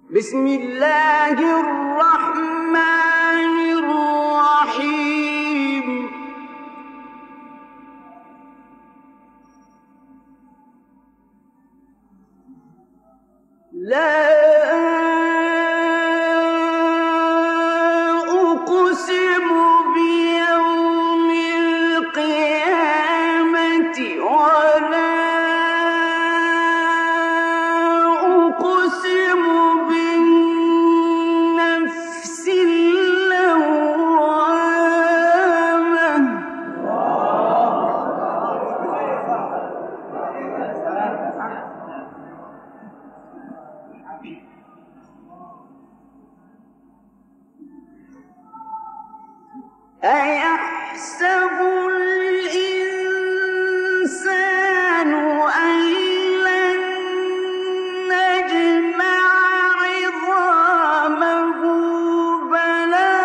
بسم الله الرحمن الرحيم لا أقسم بيوم القيامة ولا أقسم بالنفس اللوامة أيحسب الإنسان أن لن نجمع عظامه بلى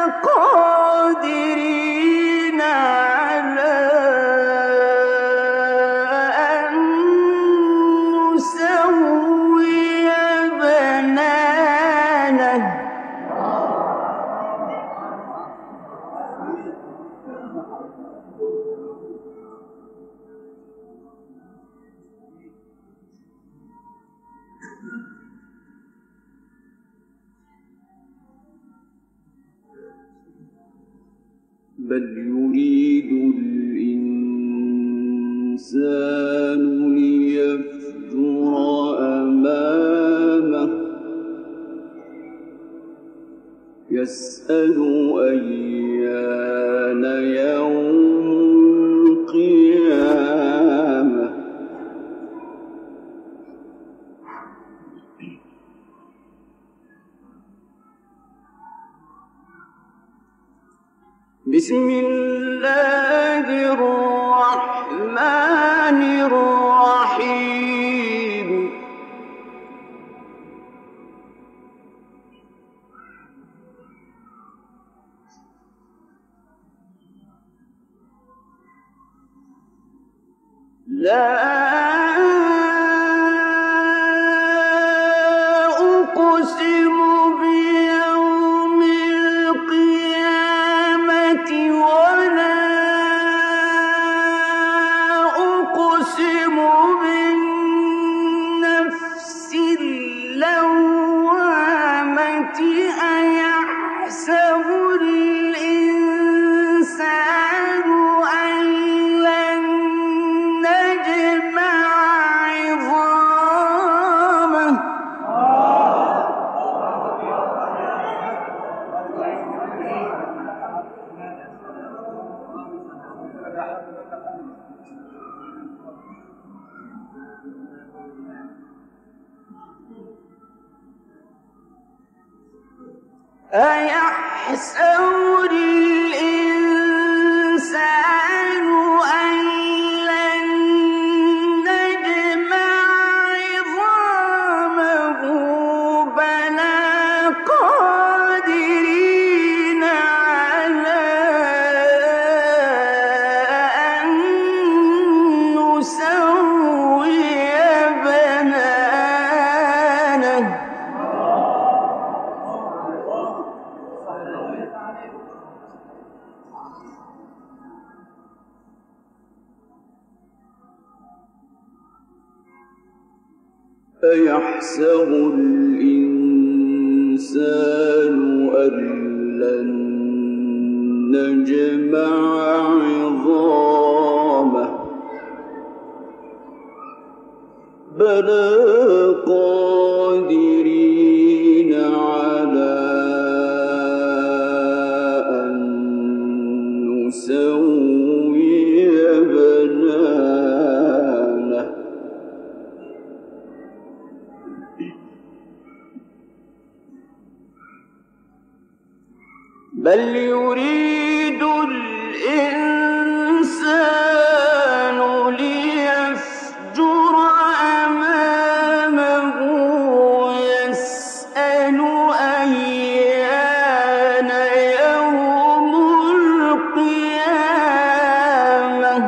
قادرين على أن نسوي بنانه بل يريد الإنسان ليفجر أمامه يسأل أيان يوم القيامة بسم الله الرحمن الرحيم لا أقسم بيوم القيامة ولا أقسم بالنفس اللوامة أيحسب الإنسان أن لن نجمع عظامه أيحسب الإنسان أن لن نجمع عظامه بلى قادرين على أن نسوي بنانه أيحسب الإنسان أن لن نجمع عظامه بلى قادرين على أن نسوي بنانه بل يريد الإنسان ليفجر أمامه يسأل أيان يوم القيامة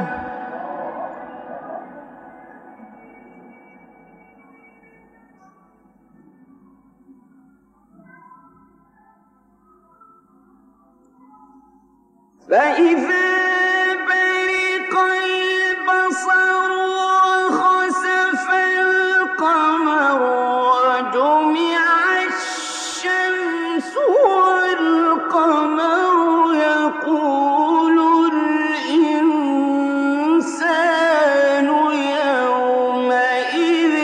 فإذا برق البصر وخسف القمر وجمع الشمس والقمر يقول الإنسان يومئذ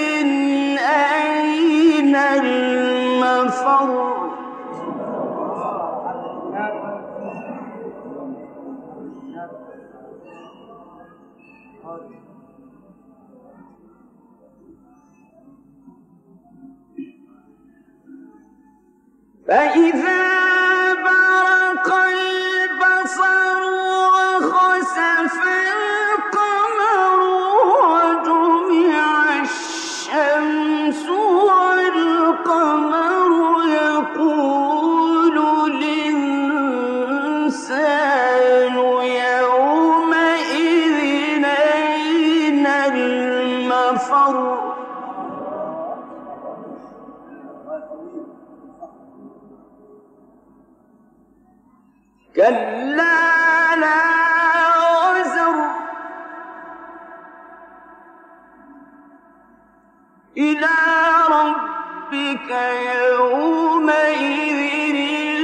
أين المفر فإذا برق البصر وخسف القمر وجمع الشمس والقمر يقول الإنسان يومئذ أين المفر كلا لا وزر إلى ربك يومئذ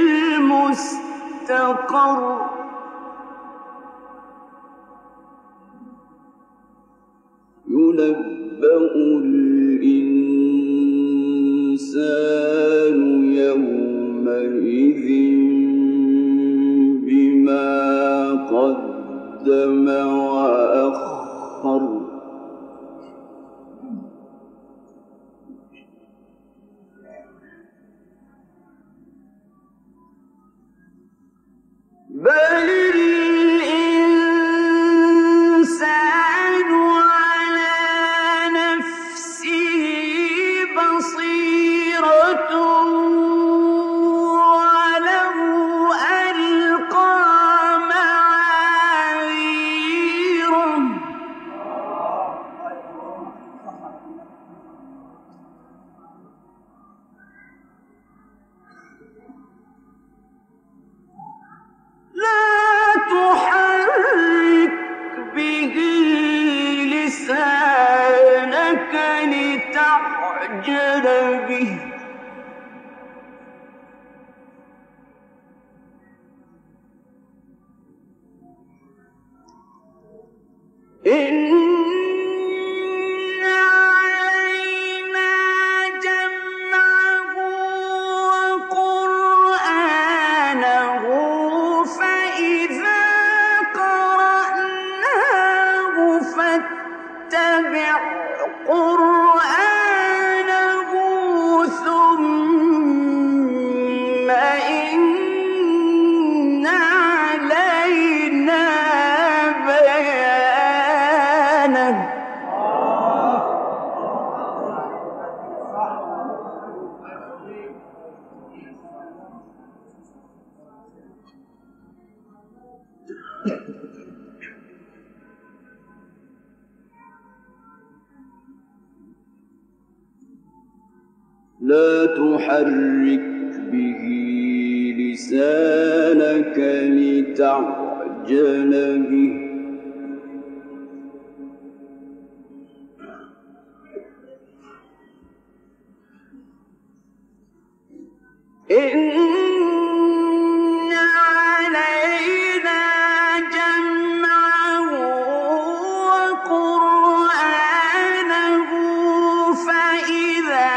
المستقر ينبأ الإنسان يومئذ بما قدم وأخر بل الإنسان على نفسه بصيرة ولو ألقى معاذيره لا تحرك به لسانك لتعجل به إن علينا جمعه وقرآنه فإذا قرأناه فاتبع قرآنه ثم إن علينا بيانه لا تحرك به لسانك لتعجل به إن علينا جمعه وقرآنه فإذا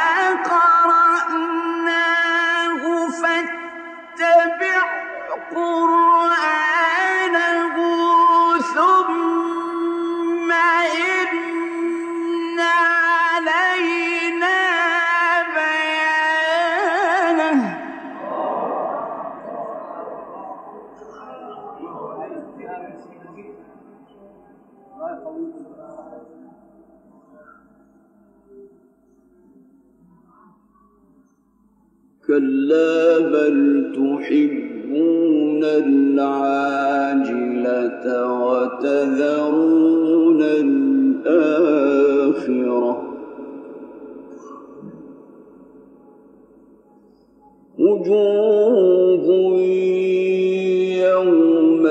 قرأناه فاتبع قرآنه ثم إن علينا بيانه كلا بل تحبون العاجلة وتذرون الآخرة وجوه يومئذ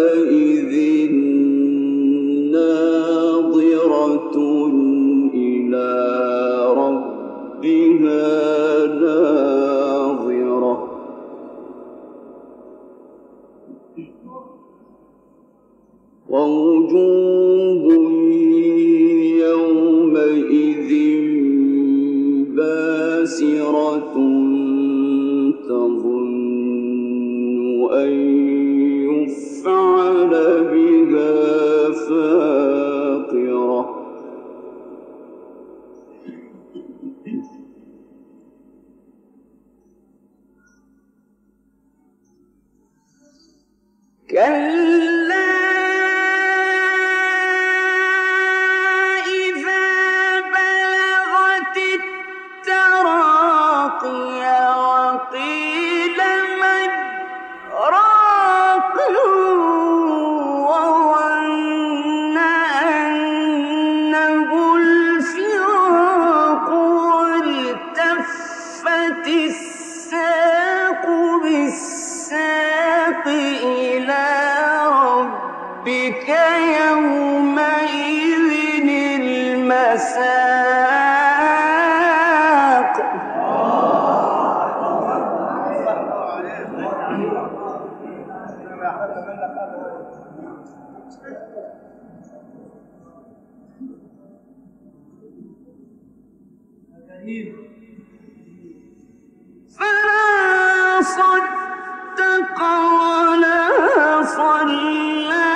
ووجوه يومئذ باسرة تظن أن يفعل بها فاقرة كلا إذا بلغت التراقي وقيل من راق وظن أنه الفراق والتفت الساق بالساق إلى ربك يومئذ المساق فلا صدق ولا صلى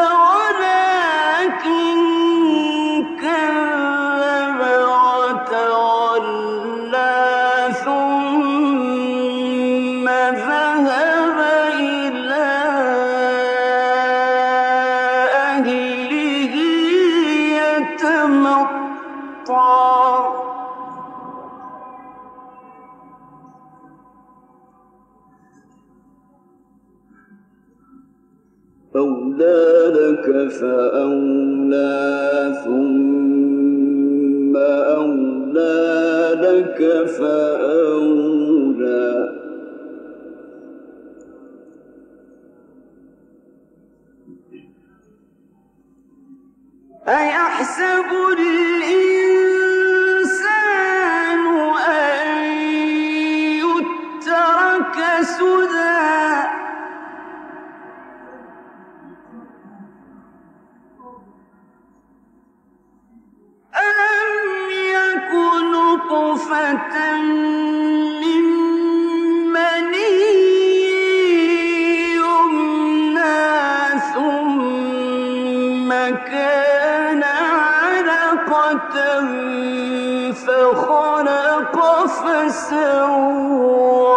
ولكن كذب وتولى ثم ذهب إلى أهله يتمطى أولى لك فأولى ثم أولى لك فأولى أيحسب الإنسان أن يترك سدى ألم يكن نطفة من مني يمنى ثم كان علقة فخلق فسوى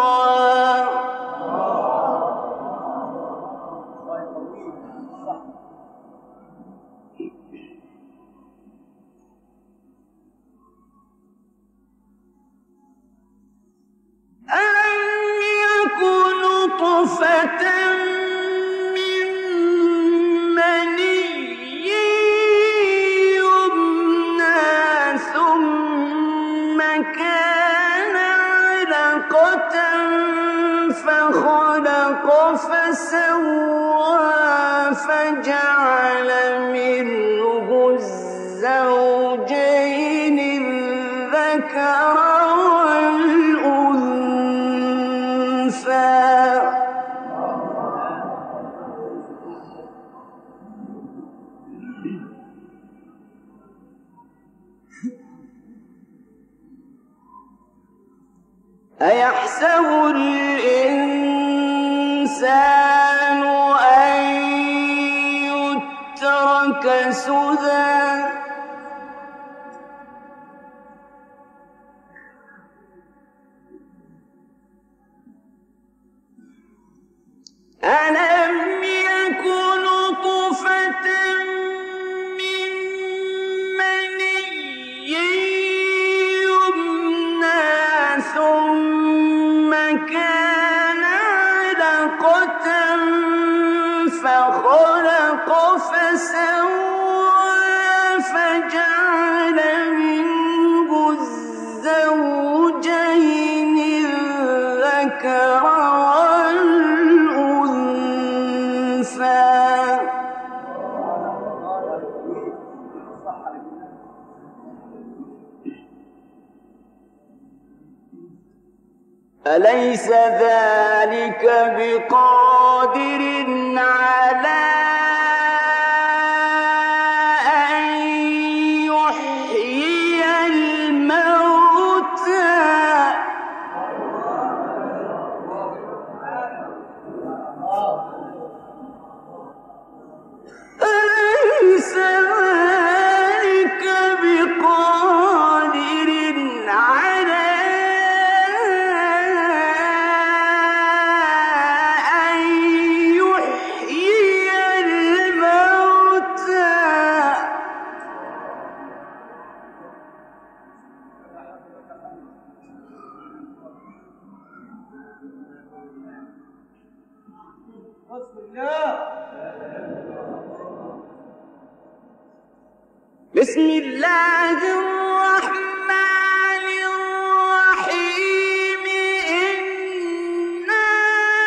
ألم يكن نطفة من مني يمنى ثم كان علقة فخلق فسوى فجعل منه الزوجين الذكر أيحسب الإنسان أن يترك سدى ألم يكن نطفة من مني يمنى ثم كان علقة فخلق فسوى فجعل منه الزوجين الذكر أليس ذلك بقادر بسم الله الرحمن الرحيم إنا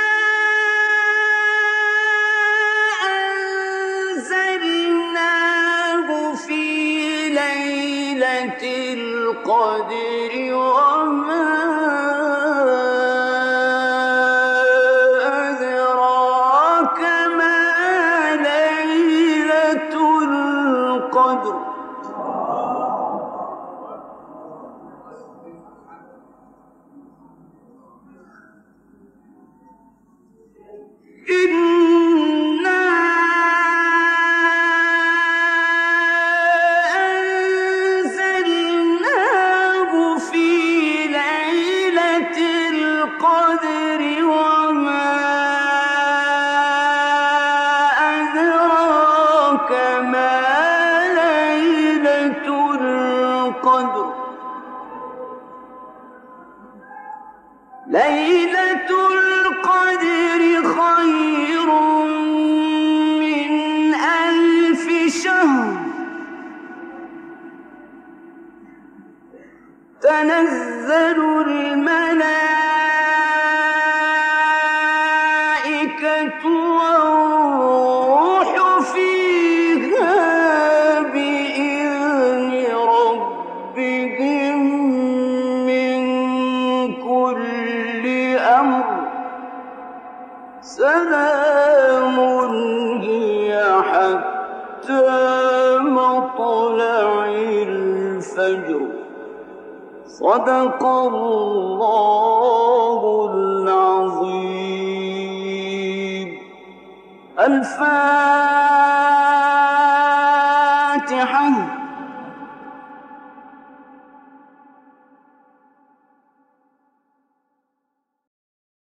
أنزلناه في ليلة القدر وما أدراك ما ليلة القدر إنا أنزلناه في ليلة القدر وما أدراك ما ليلة القدر ليلة القدر خير من 1000 شهر تنزل الملائكة والروح فيها بإذن ربهم من كل أمر سلام هي حتى مطلع الفجر صدق الله العظيم الفاتحة